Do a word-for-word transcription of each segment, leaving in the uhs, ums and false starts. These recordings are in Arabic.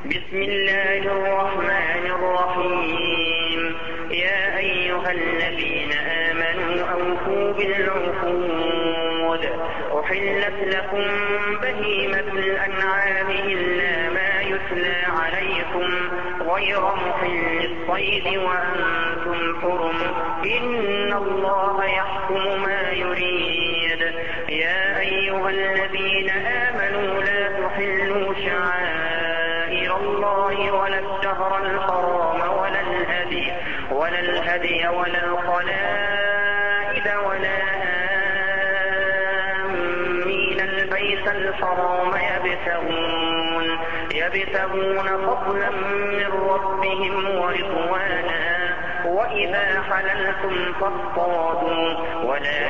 بسم الله الرحمن الرحيم يا أيها الذين آمنوا أوفوا بالعقود أحلت لكم بهيمة الأنعام إلا ما يتلى عليكم غير محل الصيد وأنتم حرم إن الله يحكم ما يريد يا أيها الذين آمنوا لا تحلوا شعائر الله ولا الشهر الحرام ولا الهدي ولا الهدي ولا القلائد ولا آمين البيت الحرام يبتغون يبتغون فضلا من ربهم ورضوانا وإذا حللتم فاصطادوا ولا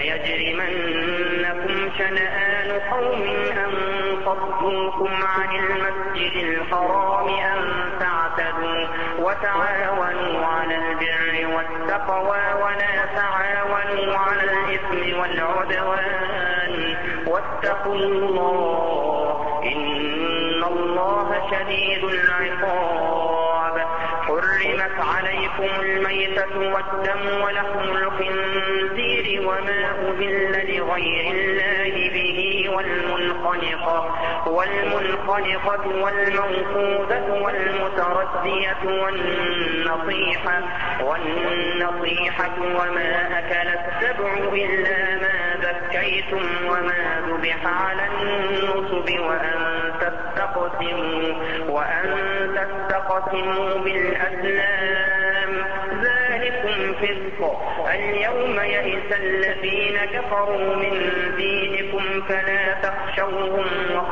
يجرمنكم شنآن قوم أن صدوكم عن المسجد الحرام أن تعتدوا وتعاونوا على البر والتقوى ولا تعاونوا على الإثم والعدوان واتقوا الله إن الله شديد العقاب. حرمت عليكم الميتة والدم ولحم الخنزير وما أهل لغير الله به والمنخنقة والمنخنقة والموقوذة والمتردية والنطيحة والنطيحة وما أكل السبع إلا ما ذكيتم وما ذبح على النصب وأن تستقسموا وأن تستقسموا بالأزلام ذلكم فسق. اليوم يئس الذين كفروا من دينكم فلا تخشوهم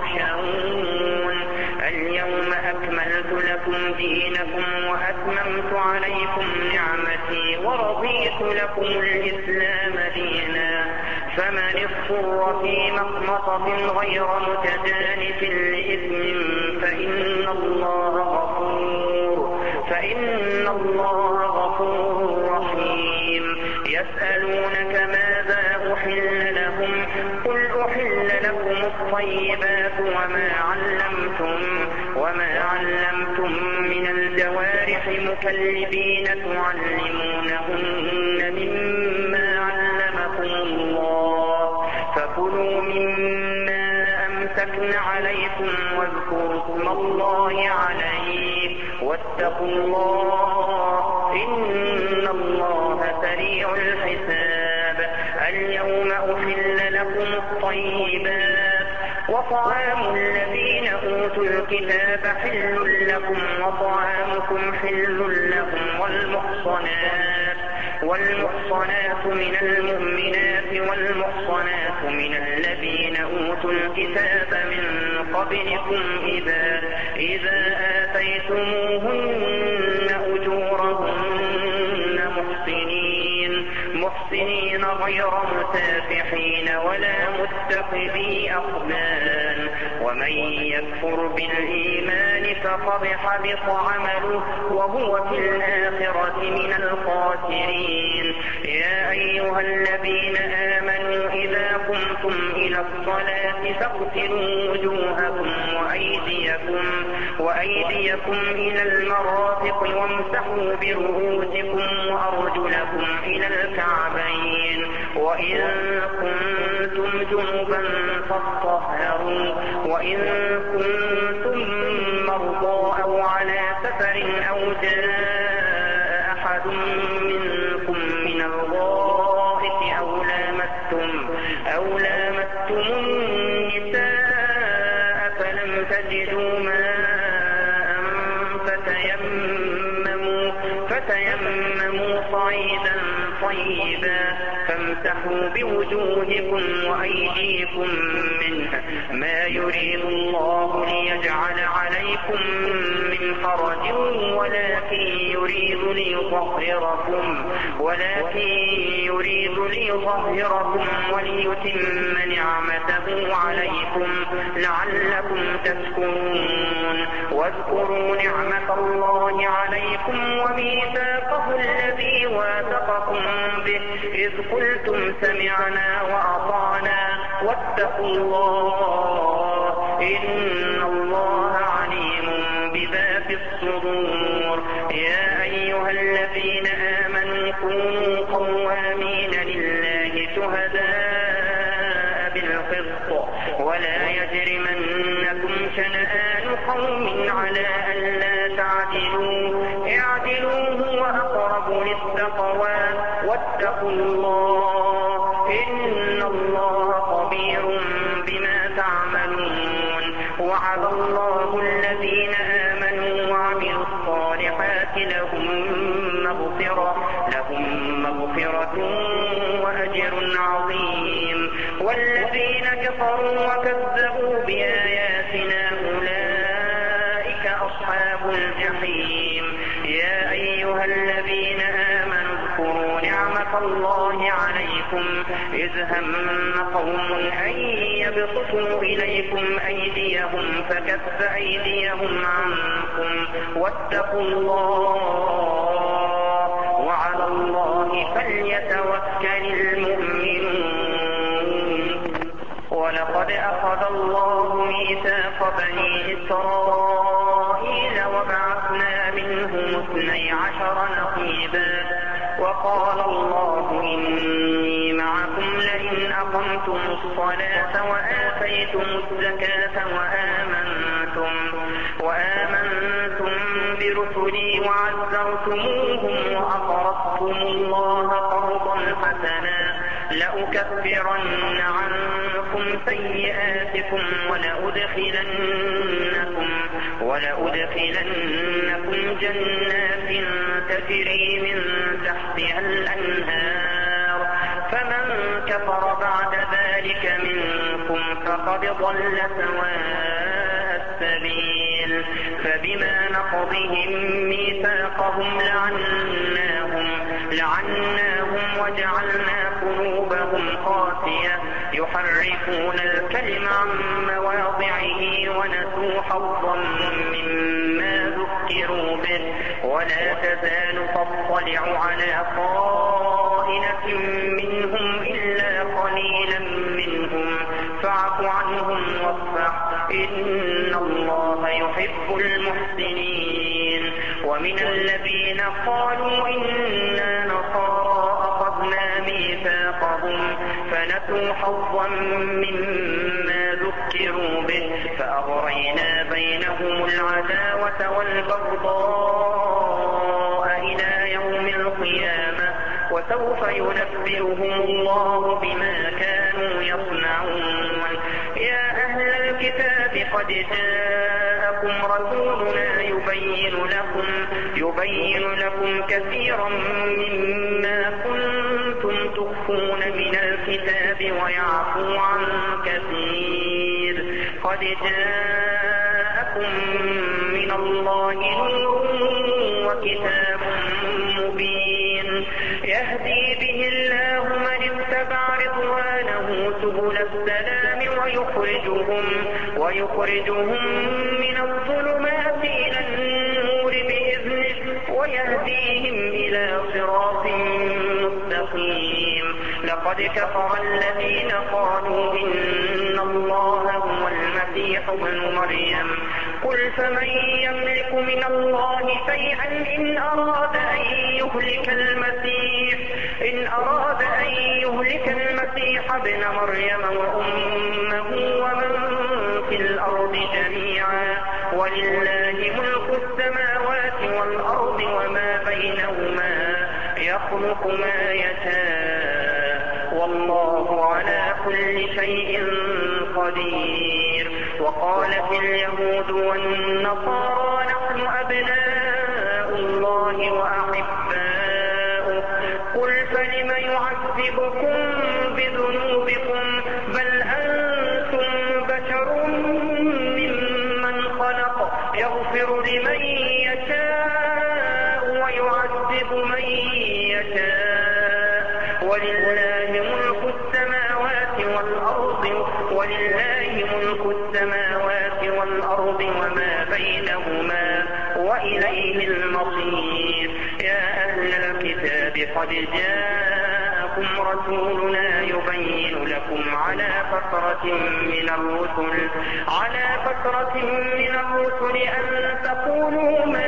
واخشون اليوم أكملت لكم دينكم وأتممت عليكم نعمتي ورضيت لكم الإسلام دينا فمن اضطر في مخمصة غير متجانف لإثم فإن الله غفور فإن الله غفور رحيم. يسألونك ماذا أحل لهم قل أحل لكم الطيبات وما علمتم وما علمتم من الجوارح مكلبين تعلمونهن مما علمكم الله فكلوا مما أمسكن عليكم واذكروا اسم الله عليه واتقوا الله إن الله سريع الحساب. اليوم أحل لكم الطيبات وطعام الذين أوتوا الكتاب حل لكم وطعامكم حل لهم والمحصنات والمحصنات من المؤمنات والمحصنات من الذين أوتوا الكتاب من قبلكم إذا إذا آتيتموهن أجورهن محسنين محسنين غير مسافحين ولا متخذي أخدان ومن يكفر بالإيمان فقد حبط عمله وهو في الآخرة من الخاسرين. يا أيها الذين آمنوا إذا قمتم إلى الصلاة فاغسلوا وجوهكم وأيديكم وأيديكم إلى المرافق وامسحوا برؤوسكم وأرجلكم إلى الكعبين وإن كنتم جنبا فاطهروا وإن كنتم مرضى أو على سفر أو جاء أحد منكم من الغائط أو لامستم أو لامستم النساء فلم تجدوا ماء فتيمموا فتيمموا صعيدا طيبا فامسحوا بوجوهكم وأيديكم منه ما يريد الله ليجعل عليكم من حرج ولكن يريد ليطهركم ولكن يريد ليطهركم وليتم نعمته عليكم لعلكم تشكرون. واذكروا نعمة الله عليكم وميثاقه الذي واثقكم به إذ قلتم سمعنا وأطعنا واتقوا الله إن الله عليم بذات الصدور. يا أيها الذين آمنوا كونوا قوامين لله شهداء بالقسط ولا يجرمنكم شنآن قوم على ألا تعدلوا اعدلوا هو أقرب للتقوى واتقوا الله إن الله خبير بما تعملون. وعد الله الذين آمنوا وعملوا الصالحات لهم مغفرة لهم مغفرة وأجر عظيم. والذين كفروا وكذبوا بآياتنا أولئك أصحاب الجحيم. يا أيها الذين آمنوا اذكروا نعمة الله عليكم إذ هم قوم أن يبسطوا إليكم أيديهم فكف أيديهم عنكم واتقوا الله وعلى الله فليتوكل المؤمنون. ولقد أخذ الله ميثاق بني إسرائيل وبعثنا منهم اثني عشر نقيبا وقال الله إني معكم لئن أقمتم الصلاة وآتيتم الزكاة وآمنتم وآمنتم برسلي وعزرتموهم وأقرضتم الله قرضا حسنا لأكفرن عنكم سيئاتكم ولأدخلنكم ولأدخلنكم جنات تجري من تحتها الأنهار فمن كفر بعد ذلك منكم فقد ضل سواء السبيل. فبما نقضهم ميثاقهم لعناهم لعناهم وجعلنا قلوبهم قاسية يحرفون الكلم عن مواضعه ونسوا حظا مما ذكروا به ولا تزال تطلع على خائنة منهم إلا قليلا منهم فاعف عنهم واصفح إن الله يحب المحسنين. ومن الذين قالوا إنا نصارى أخذنا ميثاقهم فنسوا حظا مما ذكروا به فأغرينا بينهم العداوة والبغضاء إلى يوم القيامة وسوف ينبئهم الله بما كانوا يصنعون. يا أهل الكتاب قد جاءكم رسولنا يبين لكم يبين لكم كثيرا مما كنتم تخفون من الكتاب ويعفو عن كثير. قد جاءكم من الله نور وكتاب مبين يهدي به الله من اتبع رضوانه سبل السلام ويخرجهم ويخرجهم من الظلمات إلى النور بإذنه ويهديهم إلى صراط مستقيم. لقد كفر الذين قالوا إن الله هو المسيح ابن مريم قل فمن يملك من الله شيئا إن أراد أن يهلك المسيح إن أراد أن يهلك المسيح ابن مريم وأمه ومن في الأرض جميعا ولله ملك السماوات والأرض وما بينهما يخلق ما يشاء والله على كل شيء قدير. وقالت اليهود والنصارى نحن أبناء الله وأحباؤه قل فلم يعذبكم بذنوبكم بل أنتم بشر ممن خلق يغفر لمن يشاء ويعذب من يشاء ولله ملك السماوات والأرض ولله ملك السماوات والأرض وما بينهما وإليه المصير. يا أهل الكتاب قد جاءكم رسولنا يبين لكم على فترة من الرسل على فترة من الرسل أن تقولوا ما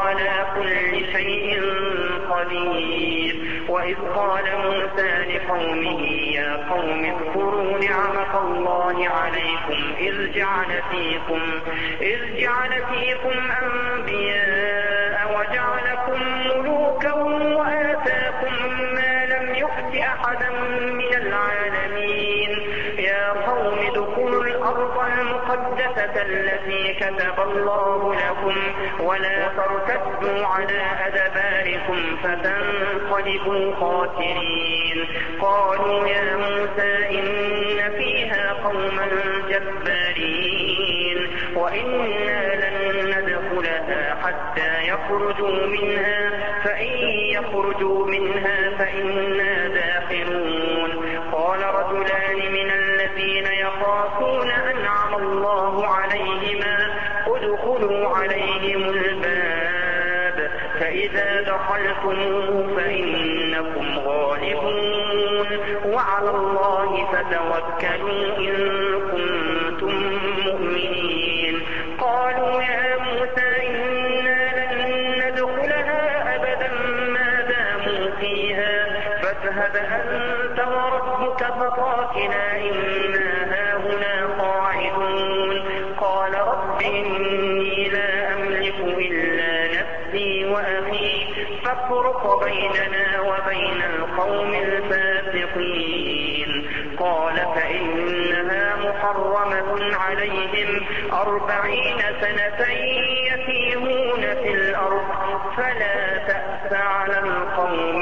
على كل شيء قدير. وإذ قال موسى لقومه يا قوم اذكروا نعمة الله عليكم إذ جعل فيكم, إذ جعل فيكم أنبياء وجعلكم ملوكا وآتاكم ما لم يؤت أحدا من العالمين. يا قوم ادخلوا الأرض المقدسة التي كتب الله لكم ولا ترتدوا على أدباركم فتنقلبوا خاسرين. قالوا يا موسى إن فيها قوما جبارين وإنا لن ندخلها حتى يخرجوا منها فإن يخرجوا منها فإنا داخلون. قال رجلان من الذين يخافون أنعم الله عليهما ادخلوا عليهم الباب فإذا دخلتموه فإنكم غالبون وعلى الله فتوكلوا إن كنتم مؤمنين. قالوا يا موسى إنا لن ندخلها أبدا ما داموا فيها فاذهب أنت وربك فقاتلا إنا هاهنا قاعدون. قال رب إني لا أملك إلا نفسي وأخي فافرق بيننا وبين القوم الفاسقين. قال فإنها محرمة عليهم أربعين سنة يتيهون في الأرض فلا تأس على القوم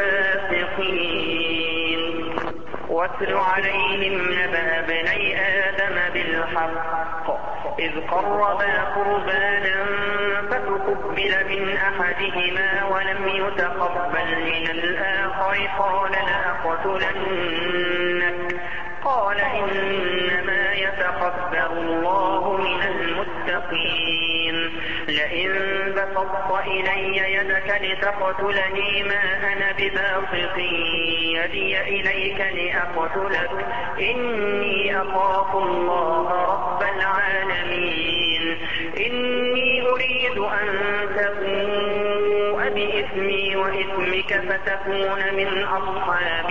الفاسقين. واتل عليهم نبأ ابني آدم بالحق إذ قربا قربانا فتقبل من أحدهما ولم يتقبل من الآخر قال لأقتلنك قال إنما يتقبل الله من المتقين. لئن بسطت إلي يدك لتقتلني ما أنا بباسط يدي إليك لأقتلك إني أخاف الله رب العالمين. إني أريد أن تبوء بإثمي وإثمك فتكون من أصحاب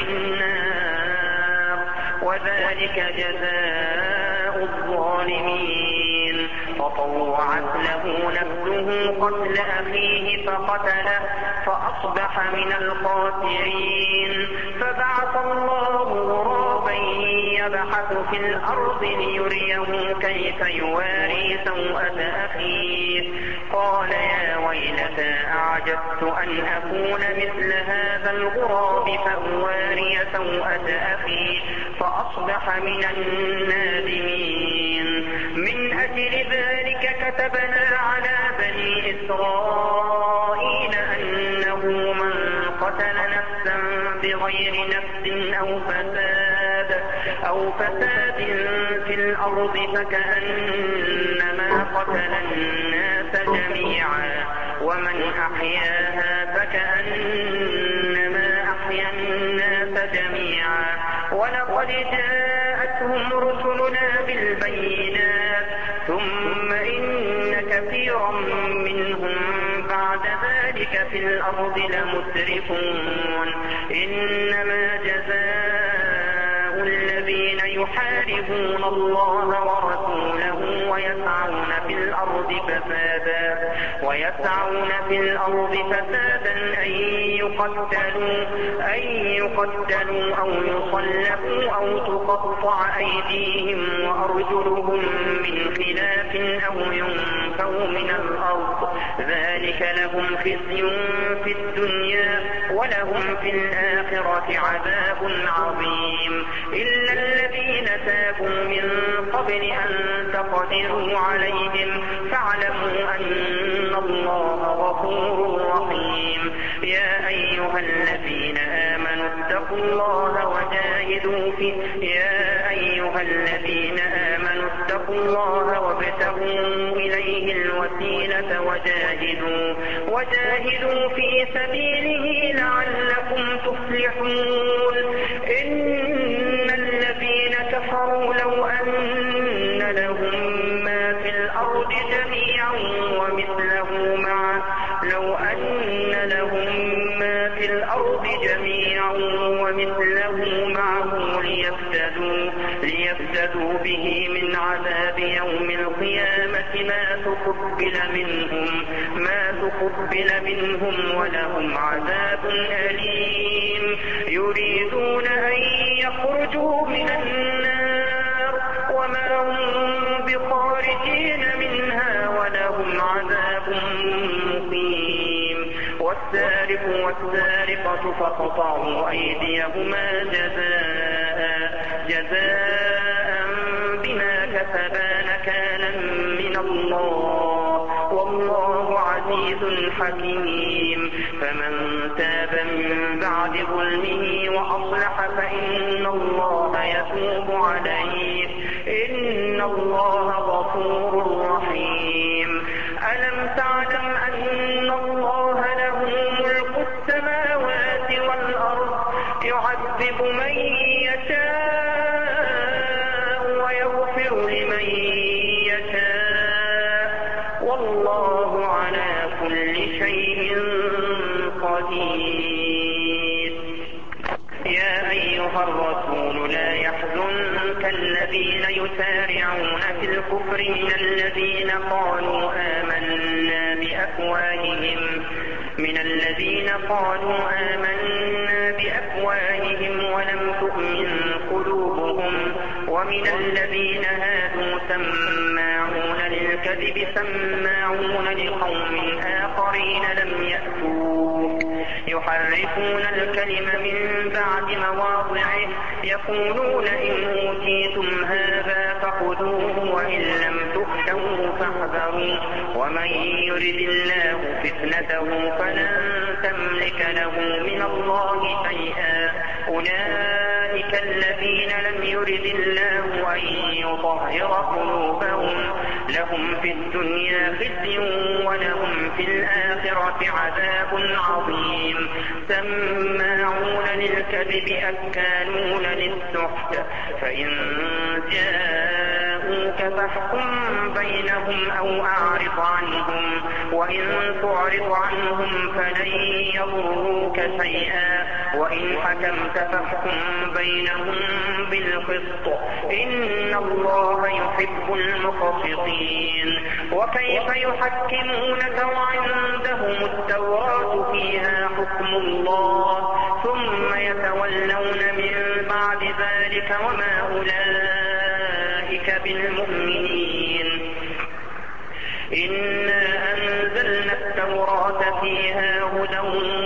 النار وذلك جزاء الظالمين. فطوعت له نفسه قتل أخيه فقتله فأصبح من الخاسرين. فبعث الله غرابا يبحث في الأرض ليريه كيف يواري سوءة أخيه قال يا ويلتى أعجزت أن أكون مثل هذا الغراب فأواري سوءة أخي فأصبح من النادمين. من أجل ذلك كتبنا على بني إسرائيل أنه من قتل نفسا بغير نفس أو فساد أو فساد في الأرض فكأنما قتل الناس جميعا ومن أحياها فكأنما أحيا الناس جميعا. ولقد جاءتهم رسلنا بالبينات ثم إن كثيرا منهم بعد ذلك في الأرض لمسرفون. إنما جزاء الذين يحاربون الله ورسوله ويسعون في الأرض فسادا ويسعون في الأرض فسادا أن يقتلوا أن يقتلوا أو يصلبوا أو تقطع أيديهم وأرجلهم من خلاف أو ينفوا من الأرض ذلك لهم خزي في الدنيا ولهم في الآخرة عذاب عظيم. إلا الذين تابوا من قبل أن تقدروا عليهم فاعلموا أن الله غفور رحيم. يا أيها الذين آمنوا اتقوا الله وجاهدوا في يا أيها الذين آمنوا اتقوا الله وابتغوا إليه الوسيلة وجاهدوا وجاهدوا في سبيله لعلكم تفلحون. إن الذين كفروا لو أن لهم ما في الأرض جميعا ومثله معه جميعا ومثله معه ليفتدوا, ليفتدوا به من عذاب يوم القيامة ما تقبل منهم, ما تقبل منهم ولهم عذاب أليم. يريدون أن يخرجوا من النار وما هم بخارجين منها ولهم عذاب مقيم. والسارق والسارقة فاقطعوا أيديهما جزاء, جزاء بما كسبا نكالا من الله والله عزيز حكيم. فمن تاب من بعد ظلمه وأصلح فإن الله يتوب عليه إن الله غفور رحيم. ألم تعلم أن الله له ملك السماوات والأرض يعذب من يشاء ويغفر لمن يشاء والله على كل شيء قدير. يا أيها الرسول لا يحزنك الذين يسارعون في الكفر من الذين قالوا آمنا بأفواههم من الذين قالوا آمنا بأفواههم ولم تؤمن قلوبهم ومن الذين هادوا سماعون للكذب سماعون لقوم آخرين لم يأتوك يحرفون الكلم من بعد مواضعه يقولون إن أوتيتم هذا فخذوه وإن لم تؤتوه فاحذروا ومن يرد الله فتنته فلن تملك له من الله شيئا. أولئك الذين لم يرد الله أن يطهر قلوبهم لهم في الدنيا خزي ولهم في الآخرة عذاب عظيم. سماعون للكذب أكالون للسحت فإن جاءوك فاحكم بينهم أو أعرض عنهم وإن تعرض عنهم فلن يضروك شيئا وإن حكمت فاحكم بينهم بالقسط إن الله يحب المقسطين. وكيف يحكمونك وعندهم التوراة فيها حكم الله ثم يتولون من بعد ذلك وما أولئك بالمؤمنين. إنا أنزلنا التوراة فيها هدى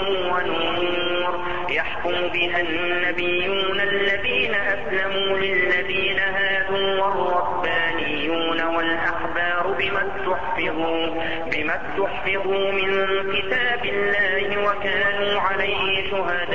ونور يحكم بها النبيون الذين أسلموا للذين هادوا والربانيون والأحبار بما استحفظوا, بما استحفظوا من كتاب الله وكانوا عليه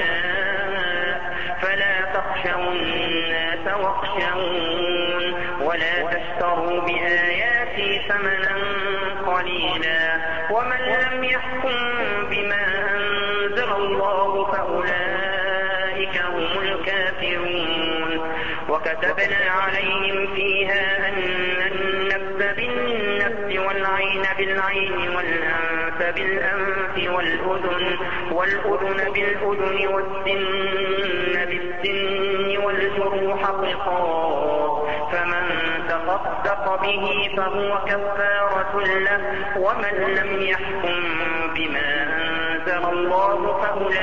شهداء فلا تخشوا الناس واخشون ولا تشتروا بآياتي ثمنا قليلا ومن لم يحكم بما أنزل الله فأولئك هم الكافرون. وكتبنا عليهم فيها أن النفس بالنفس والعين بالعين والأنف بالأنف والأذن, والأذن بالأذن والسن بالسن والجروح قصاص فمن تصدق به فهو كفارة له ومن لم يحكم بما أنزل الله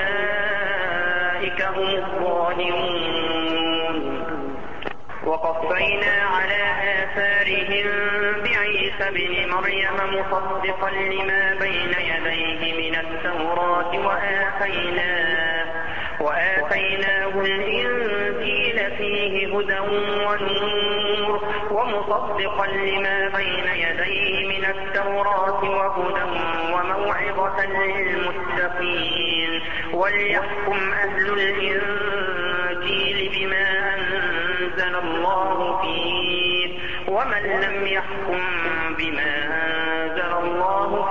فأولئك هم الظالمون. وقفينا على آثارهم بعيسى ابن مريم مصدقا لما بين يديه من التوراة وآتيناه, وآتيناه الإنجيل فيه هدى ونور ومصدقا لما بين يديه من التوراة وهدى وموعظة للمتقين. وليحكم أهل الإنجيل بما أنزل الله فيه ومن لم يحكم بما أنزل الله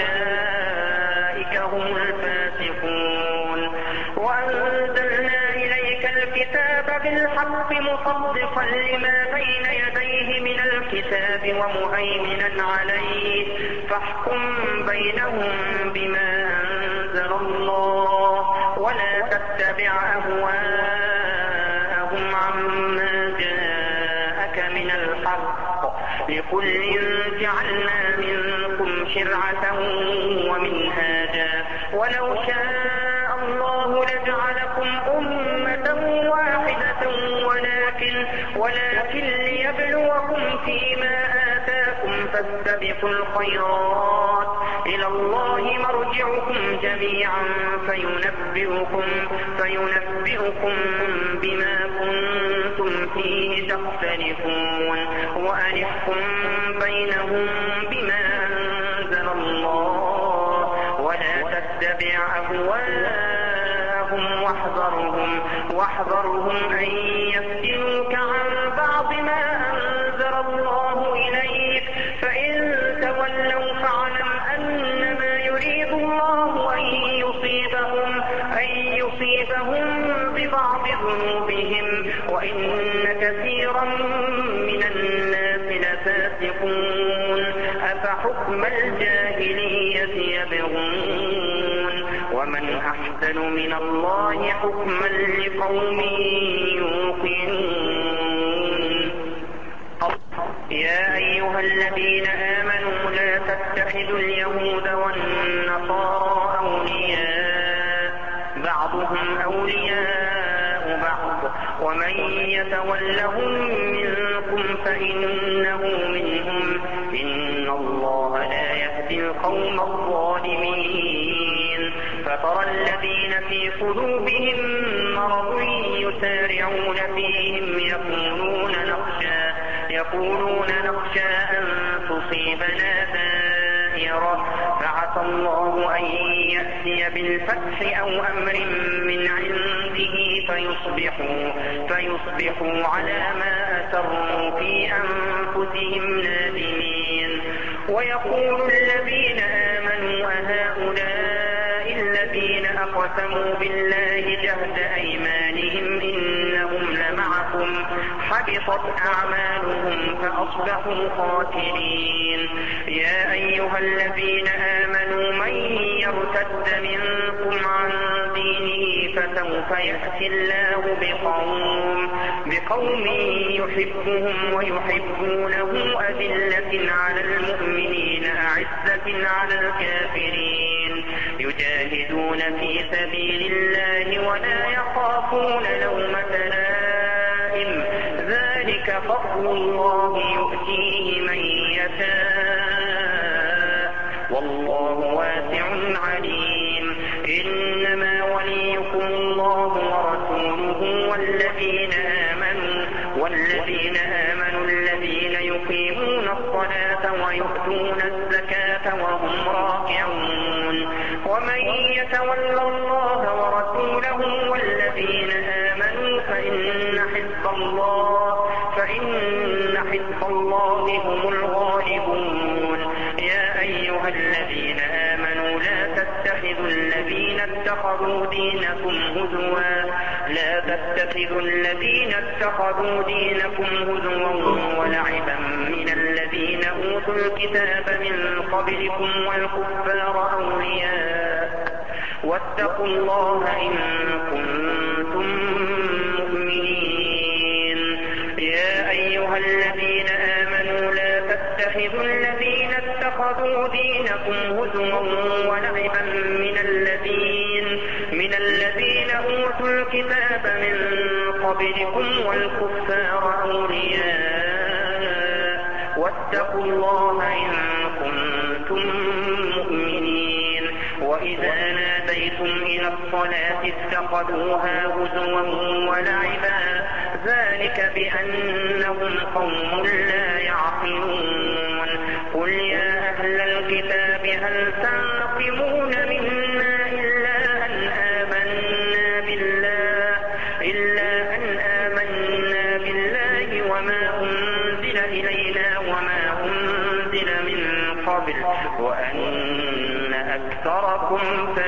فأولئك هم الفاسقون. وأنزلنا إليك الكتاب بالحق مصدقا لما بين يديه من الكتاب ومهيمنا عليه فاحكم بينهم بما أنزل الله ولا تتبع أهواءهم عما جاءك من الحق، لكل جعلنا منكم شرعة ومنهاجا ولو شاء الله لجعلكم أمة واحدة ولكن, ولكن ليبلوكم فيما آتاكم فاستبقوا الخيرات إلى الله مرجعكم جميعا فينبئكم, فينبئكم بما كنتم فيه تختلفون وأنحكم بينهم بما أنزل الله ولا تتبع أهواءهم واحذرهم, واحذرهم أن يفتنوك عن بعض ما أنزل الله إليك فإن تولوا فاعلم أنما يريد الله أن يصيبهم, أن يصيبهم ببعض ذنوبهم وإن كثيرا من الناس لفاسقون أفحكم الجاهلية يبغون ومن أحسن من الله حكما لقوم يوقنون. يا أيها الذين آمنوا لا تتخذوا اليهود والنصارى أولياء بعضهم أولياء بعض ومن يتولهم منكم فإنه منهم إن الله لا يهدي القوم الظالمين. فترى الذين في قلوبهم مرض يسارعون فيهم يقولون نخشى, يقولون نخشى أن تصيبنا دائرة فعسى الله أن يأتي بالفتح أو أمر من عنده فيصبحوا, فيصبحوا على ما أسروا في أنفسهم نادمين. ويقول الذين آمنوا أهؤلاء الذين أقسموا بالله جهد أيمانهم إنهم لمعكم حبطت أعمالهم فأصبحوا خاسرين. يا أيها الذين آمنوا من يرتد منكم عن دينه فسوف يأتي الله بقوم, بقوم يحبهم ويحبونه أذلة على المؤمنين أعزة على الكافرين يجاهدون في سبيل الله ولا يخافون لومة لائم ذلك فضل الله يؤتيه من يشاء والله واسع عليم. إنما وليكم الله ورسوله والذين آمنوا, والذين آمنوا الذين يقيمون الصلاة ويؤتون الزكاة وهم راكعون. ومن يتول الله ورسوله والذين آمنوا فإن حزب الله, فإن حزب الله هم الغالبون. يا أيها الذين آمنوا لا تتخذوا الذين اتخذوا دينكم هزوا, لا تتخذوا الذين اتخذوا دينكم هزوا ولعبا من الذين أوتوا الكتاب من قبلكم والكفار أولياء واتقوا الله إن كنتم مؤمنين. يا أيها الذين آمنوا لا تتخذوا الذين اتخذوا دينكم هزوا ولعبا من الذين, من الذين أوتوا الكتاب من قبلكم والكفار أولياء واتقوا الله إن كنتم مؤمنين. وإذا ناديتم إلى الصلاة اتخذوها هزوا ولعبا ذلك بأنهم قوم لا يعقلون. قل يا أهل الكتاب هل تنقمون منا إلا أن آمنا بالله, إلا أن آمنا بالله وما أنزل إلينا وما أنزل من قبل وأن أكثركم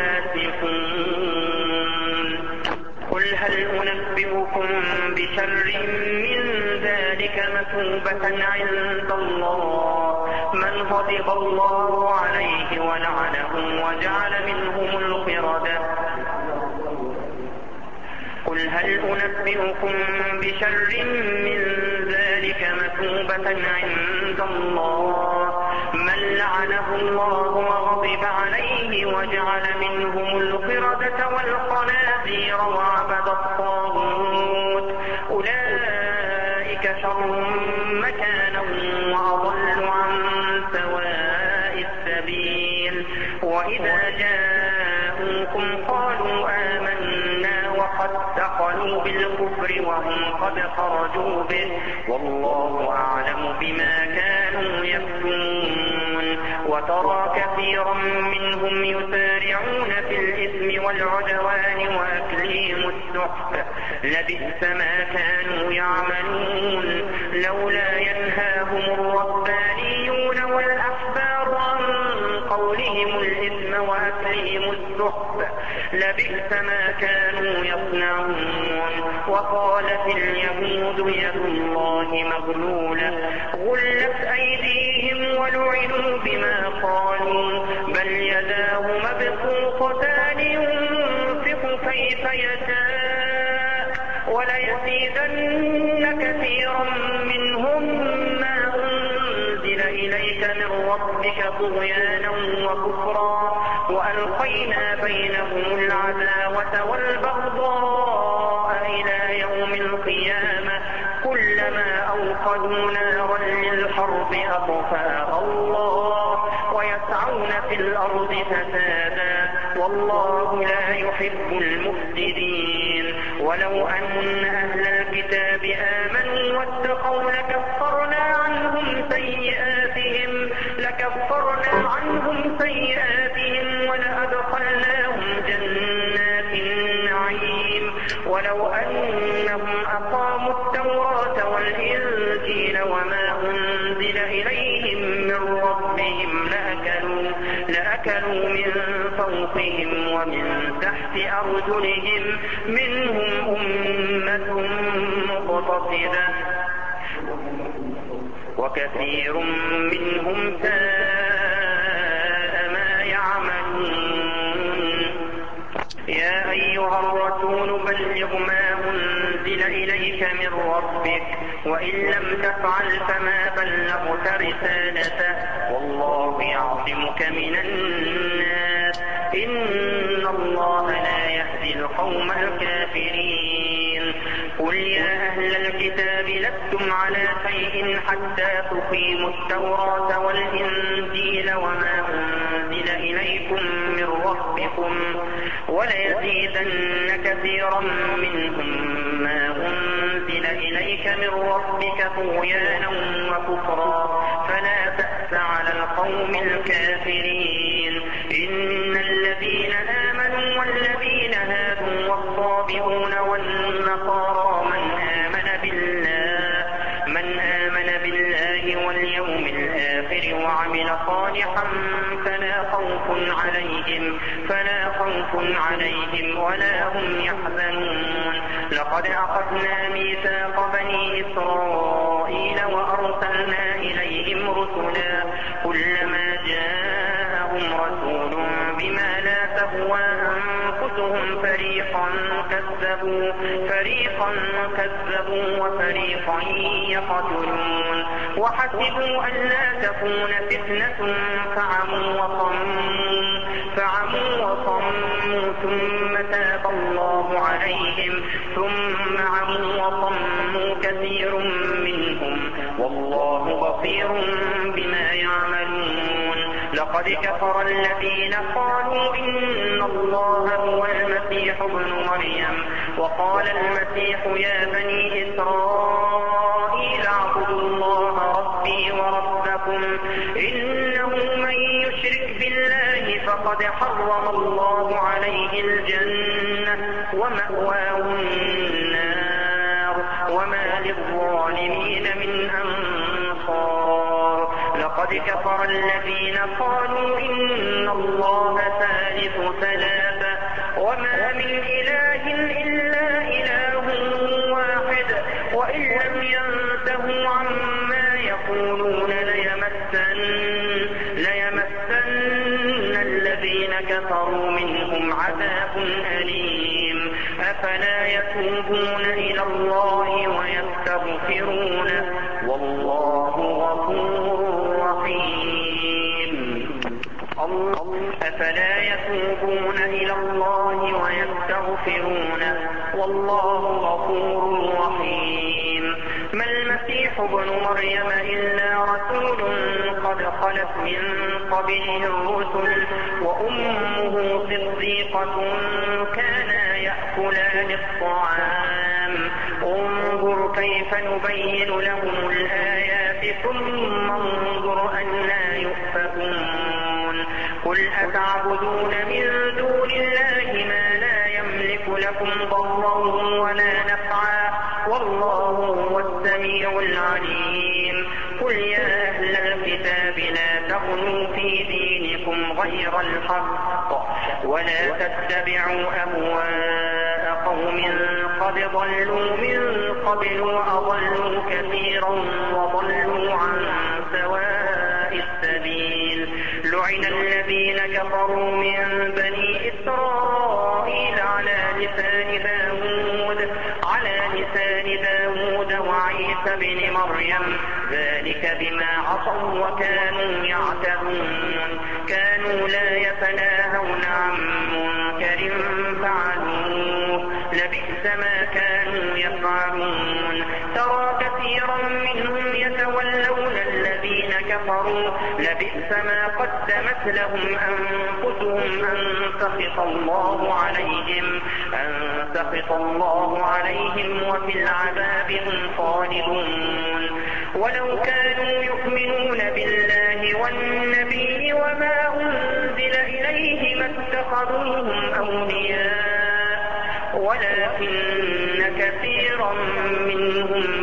فاسقون. قل هل أنبئكم بشر من ذلك مثوبة عند الله من غضب الله عليه ولعنه وجعل منهم القردة قل هل أنبئكم بشر من ذلك مثوبة عند الله من لعنه الله وغضب عليه وجعل منهم القردة والخنازير وعبد الطاغوت أولئك شر مكانا وأضل عن سواء السبيل وإذا جاءوكم قالوا آمنا وقد دخلوا بالكفر وهم قد خرجوا به والله أعلم بما كانوا يكتمون وترى كثيرا منهم يسارعون في الإثم والعدوان وأكلهم السحت لبئس ما كانوا يعملون لولا ينهاهم الربانيون والأحبار عن قولهم الإثم وأكلهم السحت لبئس ما كانوا يصنعون وقالت اليهود يد الله مغلولة غلت أيديهم ولعنوا بما قالوا بل يداه مبسوطتان ينفق كيف يشاء وليزيدن كثيرا منهم ما أنزل إليك من ربك طغيانا وكفرا وألقينا بينهم العداوة والبغضاء إلى يوم القيامة كلما أوقدوا نارا للحرب أطفاها الله ويسعون في الأرض فسادا والله لا يحب المفسدين ولو أن أهل الكتاب آمنوا واتقوا لكفرنا عنهم سيئاتهم لكفرنا عنهم سيئاتهم ولأدخلناهم جنات النعيم ولو أنهم أقاموا التوراة والإنجيل وما أنزل إليهم من ربهم لأكلوا, لأكلوا من فوقهم ومن تحت أرجلهم منهم أمة مقتصدة وكثير منهم ساء ما يعملون يا أيها الرسول بلغ ما أنزل إليك من ربك وإن لم تفعل فما بلغت رسالته والله يعصمك من الناس إن الله لا يهدي القوم الكافرين قل يا أهل الكتاب لستم على شيء حتى تقيموا التوراة والإنجيل وما أنزل إليكم من ربكم وليزيدن كثيرا منهم ما أنزل إليك من ربك طغيانا وكفرا فلا تأس على القوم الكافرين إن الذين آمنوا والذين هادوا والصابئون والنصارى من آمن بالله من آمن بالله واليوم الآخر وعمل صالحا فلا خوف عليهم فلا خوف عليهم ولا هم يحزنون لقد أخذنا ميثاق بني إسرائيل وأرسلنا إليهم رسلا كلما جاءهم رسول بما لا تهوى أنفسهم فريقا كذبوا فريقا كذبوا وفريقا يقتلون وحسبوا أن لا تكون فتنة فعموا وصموا فعموا وصموا ثم تاب الله عليهم ثم عموا وصموا كثير منهم والله بصير بما يعملون لقد كفر الذين قالوا إن الله هو المسيح ابن مريم وقال المسيح يا بني إسرائيل اعبدوا الله ربي وربكم إنه من يشرك بالله فقد حرم الله عليه الجنة ومأواه النار وما للظالمين من أنصار لقد كفر الذين قالوا إن الله ثالث ثلاثة وما من إله إلا إله واحد وإن لم ينتهوا عما يقولون ليمسن ليمسن الذين كفروا منهم عذاب أليم أفلا يتوبون إلى الله ويستغفرونه والله غفور رحيم. أفلا يتوبون إلى الله ويستغفرونه والله غفور رحيم. ما المسيح ابن مريم إلا رسول قد خلت من قبله الرسل وأمه صديقة كانا يأكلان الطعام انظر كيف نبين لهم الآيات ثم انظر أنى يؤفكون. قل أتعبدون من دون الله ما لا يملك لكم ضرا ولا نفعا والله هو السميع العليم. قل يا أهل الكتاب لا تغلوا في دينكم غير الحق ولا تتبعوا أهواء قوم قد ضلوا من قبل وأضلوا كثيرا وضلوا عن سواء السبيل. لعن الذين كفروا من بني إسرائيل على لسان داود على لسان داود وعيسى بن مريم ذلك بما عصوا وكانوا يعتدون. كانوا لا يتناهون عن منكر فعلوه لبئس ما كانوا يفعلون. ترى كثيرا منهم يتولون الذين كفروا لبئس ما قدمت لهم أنفسهم أن سخط الله عليهم أن سخط الله عليهم وفي العذاب هم خالدون. ولو كانوا يؤمنون بالله والنبي وما أنزل إليه ما اتخذوهم أولياء ولكن كثيرا منهم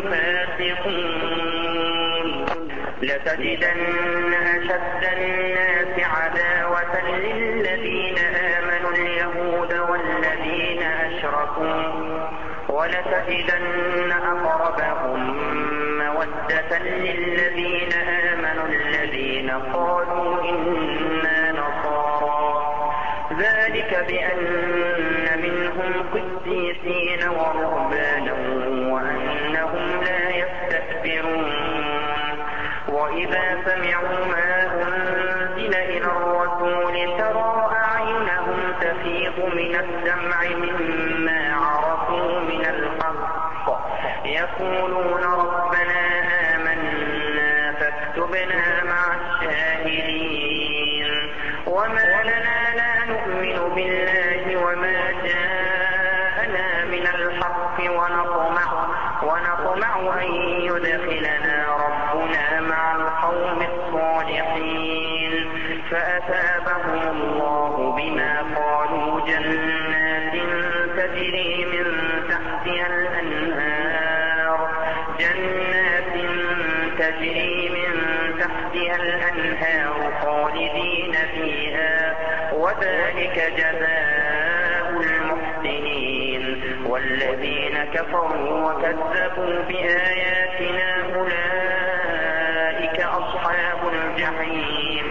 فاسقون. لتجدن أشد الناس عداوة للذين آمنوا اليهود والذين أشركوا ولتجدن أقربهم مودة للذين آمنوا الذين قالوا إنا نصارى ذلك بأن منهم قسيسين ورهبانا وأنهم لا يستكبرون. وإذا سمعوا ما أنزل إلى الرسول ترى أعينهم تفيض من الدمع مما عرفوا من الحق يقولون ربنا آمنا فاكتبنا مع الشاهدين. وما لنا لا نؤمن بالله وما جاءنا من الحق ونطمع ونطمع أن يدخلنا ربنا مع القوم الصالحين. فأثابهم الله بما قالوا جنات تجري من تحتها الأنهار جنات تجري من تحتها الأنهار خالدين فيها وذلك جزاء المحسنين. والذين كفروا وكذبوا بآياتنا أولئك أصحاب الجحيم.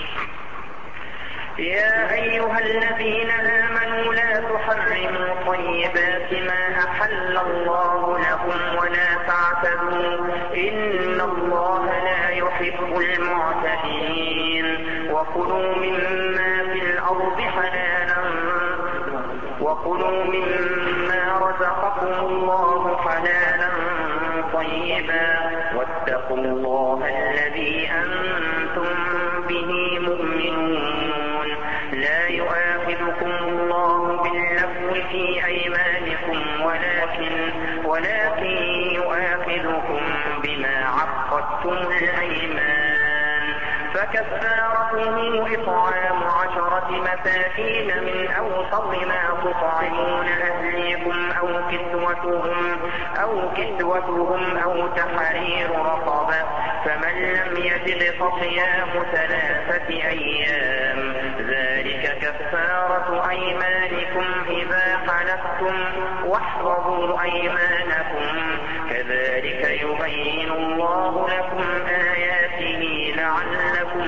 يا أيها الذين آمنوا لا تحرموا طيبات ما أحل الله لكم ولا تعتدوا إن الله لا يحب المعتدين. وكلوا مما في الأرض حلالا وكلوا مما رزقكم الله حلالا طيبا واتقوا الله الذي أنتم به مؤمنون. لا يؤاخذكم الله باللغو في أيمانكم ولكن ولكن يؤاخذكم بما عقدتم الأيمان. فكفارته إطعام عشرة مساكين من أوسط ما تطعمون أهليكم أو كسوتهم أو كسوتهم أو تحرير رقبة فمن لم يجد فصيام ثلاثة أيام ذلك كفارة أيمانكم إذا حلفتم واحفظوا أيمانكم كذلك يبين الله لكم آياته لعلكم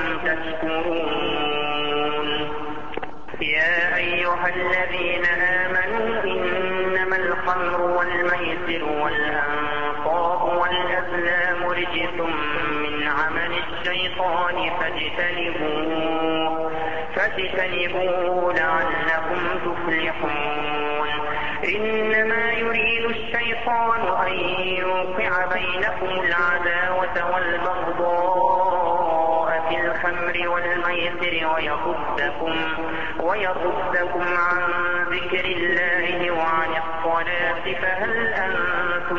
تشكرون. يا أيها الذين آمنوا إن الشيطان فاجتنبوه فاجتنبوه لعلكم تفلحون. إنما يريد الشيطان أن يوقع بينكم العداوة والبغضاء في الخمر والميسر ويصدكم, ويصدكم عن ذكر الله وعن الصلاة فهل أنتم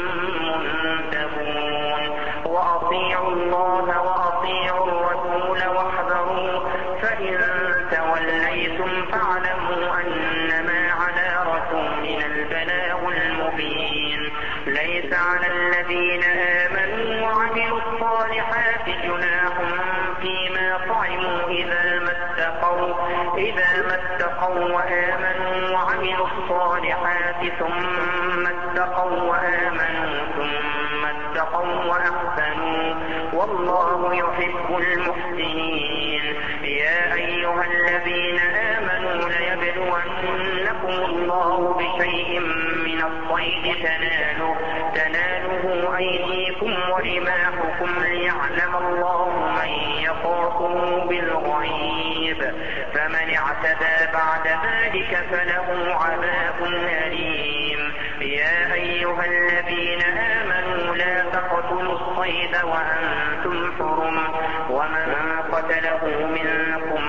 منتهون. وأطيعوا الله وأطيعوا الرسول واحذروا فإن توليتم فاعلموا أنما على رسولنا البلاغ المبين. ليس على الذين آمنوا وعملوا الصالحات جناح فيما طعموا إذا ما اتقوا إذا ما اتقوا وآمنوا وعملوا الصالحات ثم اتقوا وآمنوا ثم اتقوا وأحسنوا والله يحب المحسنين. يا أيها الذين آمنوا ليبلونكم الله بشيء من الصيد تناله, تناله أيديكم ورماحكم ليعلم الله من يخافه بالغيب فمن اعتدى بعد ذلك فله عذاب أليم. يا أيها الذين آمنوا لا تقتلوا الصيد وأنتم حرم ومن قتله منكم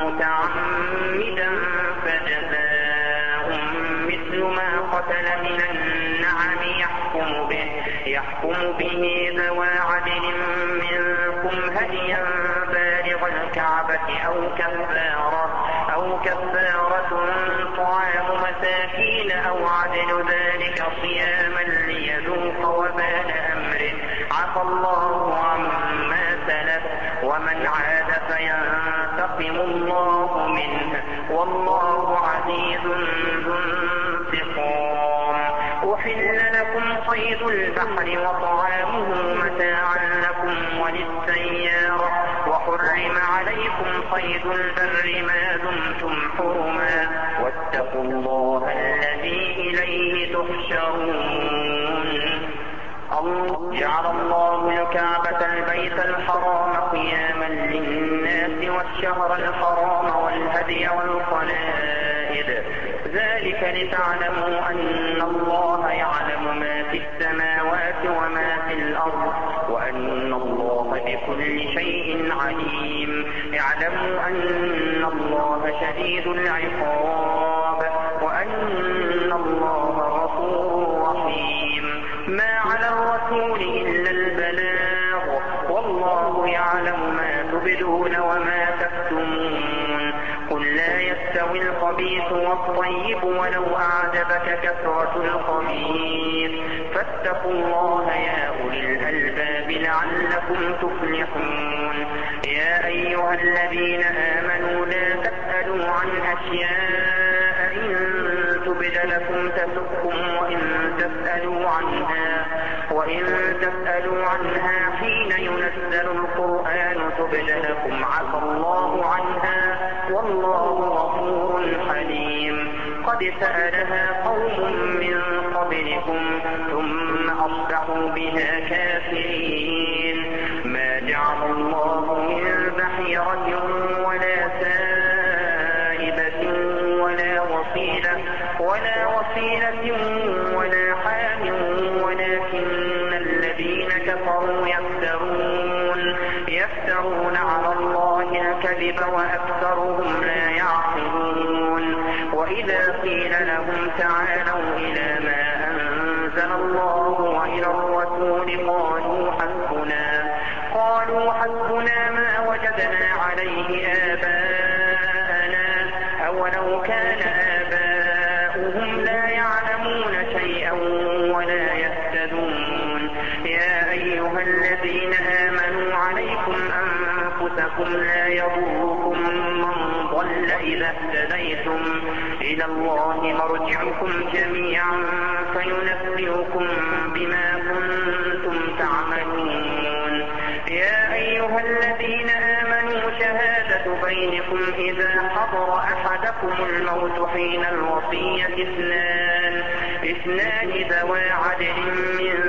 متعمدا فجزاء مثل ما قتل من النعم يحكم به, يحكم به ذوى عدل منكم هديا بالغ الكعبة أو كفارة, أو كفارة طعام مساكين أو عدل ذلك صياما ليذوق وبال أمره عفى الله عما سلف ومن عاد فينتقم الله منه والله عزيز ذو انتقام. أحل لكم صيد البحر وطعامه متاعا لكم وللسيارة وحرم عليكم صيد البر ما دمتم حرما واتقوا الله الذي إليه تحشرون. جعل الله الكعبة البيت الحرام قياما للناس والشهر الحرام والهدي والقلائد ذلك لتعلموا أن الله يعلم ما في السماوات وما في الأرض وأن الله بكل شيء عليم. اعلموا أن الله شديد العقاب وأن الله غفور رحيم. ما على الرسول إلا البلاغ والله يعلم ما تبدون وما تكتمون. قل لا يستوي الخبيث والطيب ولو أعجبك كثرة الخبيث فاتقوا الله يا أولي الألباب لعلكم تفلحون. يا أيها الذين آمنوا لا تسألوا عن أشياء إن تبد لكم تسؤكم وإن تسألوا عنها وإن تسألوا عنها حين ينزل القرآن تبد لكم عفى الله عنها والله غفور حليم. قد سألها قوم من قبلكم ثم أصبحوا بها كافرين. ما جعل الله من بحيرة ولا سائبة ولا وصيلة ولا وصيلة ولا حام ولكن الذين كفروا يفترون يفترون على الله الكذب وأكثرهم لا يعقلون. وإذا قيل لهم تعالوا إلى ما أنزل الله وإلى الرسول قالوا حسبنا قالوا حسبنا ما وجدنا عليه آباءنا أولو كان آباؤهم لا يعلمون شيئا ولا يهتدون. يا أيها الذين آمنوا عليكم أنفسكم لا يضركم من ضل إذا اهتديتم إلى الله مرجعكم جميعا فينبئكم بما كنتم تعملون. يا أيها الذين آمنوا شهادة بينكم إذا حضر أحدكم الموت حين الوصية اثنان اثنان ذوى عدل منكم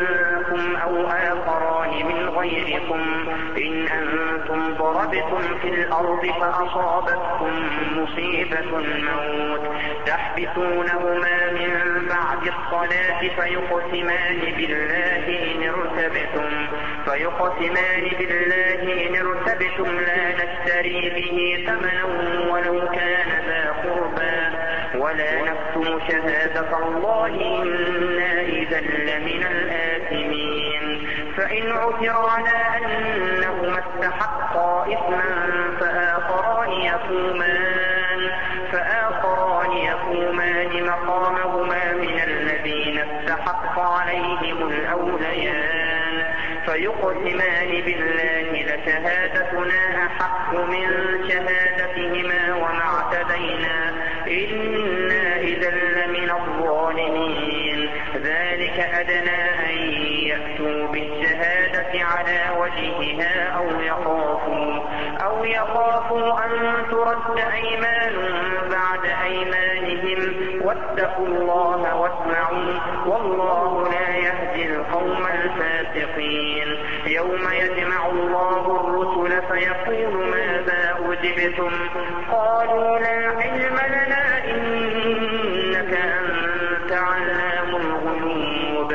منكم أو آخران من غيركم إن أنتم ضربتم في الأرض فأصابتكم مصيبة الموت تحبسونهما من بعد الصلاة فيقسمان بالله إن ارتبتم فيقسمان بالله إن ارتبتم لا نشتري به ثمنا ولو كان ذا قربى ولا نكتم شهادة الله إنا إذا لمن الآثمين فإن عثر على أنهما استحقا إثما فآخران يقومان فآخران يقومان مقامهما من الذين استحق عليهم الأوليان فيقسمان بالله لشهادتنا أحق من شهادتهما وما اعتدينا إنا إذا لمن الظالمين ذلك أدنى أن يأتوا بالشهادة على وجهها أو يخافوا أو يخافوا أن ترد أيمان بعد أيمانهم واتقوا الله واسمعوا والله لا يهدي القوم الفاسقين يوم يجمع الله الرسل فيقول ماذا أجبتم قالوا لا علم لنا إنك أنت علام الغيوب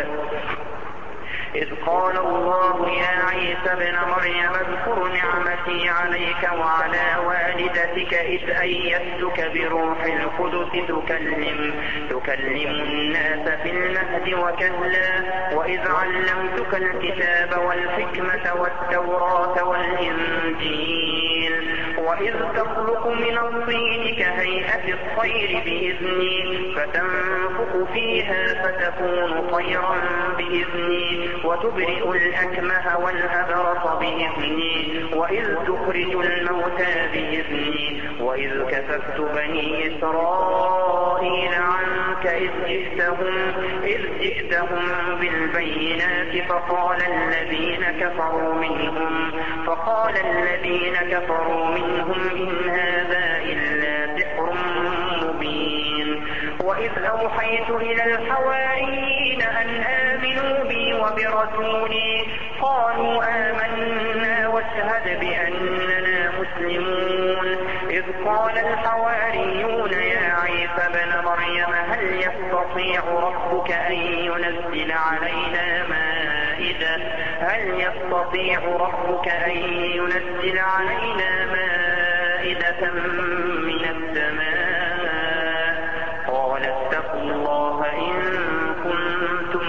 إذ قال الله يا عيسى ابن مريم اذكر نعمتي عليك وعلى والدتك إذ أيدتك بروح القدس تكلم, تكلم الناس في المهد وكهلا وإذ علمتك الكتاب والحكمة والتوراة والإنجيل وإذ تخلق من الطين كهيئة الطير بإذني فتنفخ فيها فتكون طيرا بإذني وتبرئ الأكمه والأبرص بإذني وإذ تخرج الموتى بإذني وإذ كففت بني إسرائيل عنك إذ جئتهم, إذ جئتهم بالبينات فقال الذين كفروا منهم فقال الذين كفروا منهم إن هذا إلا سحر مبين وإذ أوحيت إلى الحواريين أن آمنوا بي وبرسولي قالوا آمنا واشهد بأننا مسلمون إذ قال الحواريون يا عيسى ابن مريم هل يستطيع ربك أن ينزل علينا مائدة هل يستطيع ربك أن ينزل علينا مائدة من السماء قال اتقوا الله إن كنتم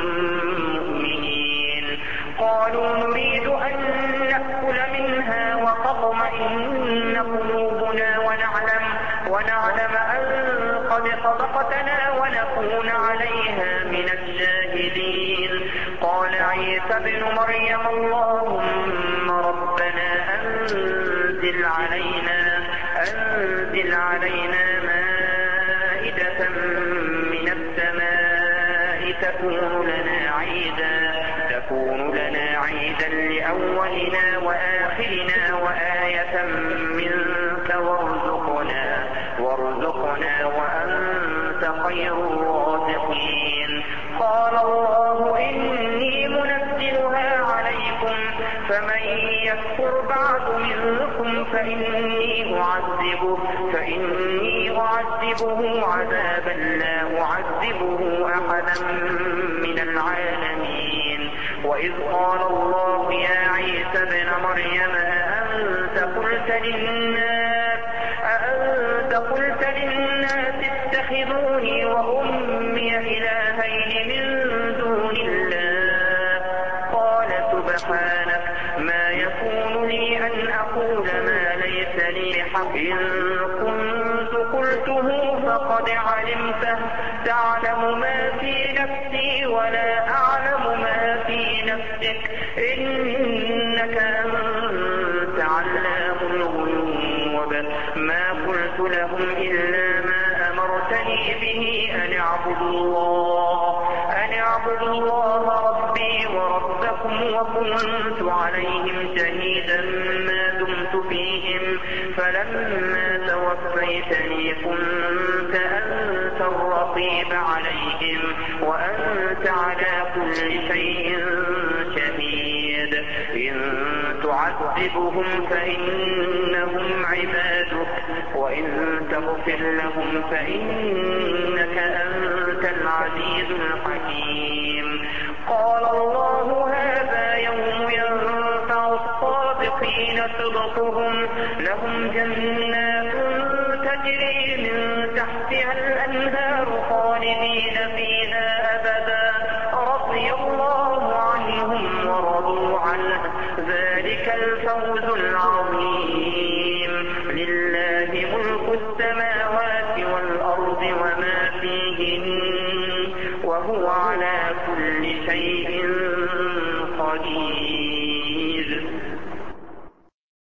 مؤمنين قالوا نريد أن نأكل منها وتطمئن قلوبنا ونعلم, ونعلم أن قد صدقتنا ونكون عليها من الشاهدين قال عيسى ابن مريم اللهم ربنا أنزل علينا, أنزل علينا مائدة من السماء تكون لنا عيدا, تكون لنا عيدا لأولنا وآخرنا وآية منك وارزقنا, وارزقنا وأنت خير الرازقين قال الله إني منزلها عليكم فمن يكفر بعد منكم فإني أعذبه, فإني أعذبه عذابا لا أعذبه أحدا من العالمين وإذ قال الله يا عيسى ابن مريم أأنت قلت للناس, أأنت قلت للناس اتخذوني وأمي إلهين من دون الله قال سبحانك ما يكون لي أن أقول ما ليس لي بحق إن كنت قلته فقد علمته تعلم ما في نفسي ولا أعلم ما في نفسك إنك أنت علام الغيوب ما قلت لهم إلا ما أمرتني به أن اعبدوا الله, أن اعبدوا الله ربي وربكم وكنت عليهم شهيدا ما دمت فيهم فلما توفيتني كنت أنت الرقيب عليهم وأنت على كل شيء شهيد إن تعذبهم فإنهم عبادك وإن تغفر لهم فإنك أنت العزيز الحكيم. قال الله هذا يوم ينفع الصادقين صدقهم لهم جنات تجري من تحتها الأنهار خالدين فيها أبدا رضي الله عنهم ورضوا عنه ذلك الفوز العظيم. لله ملك السماوات والأرض وما فيهن وهو على كل شيء قدير.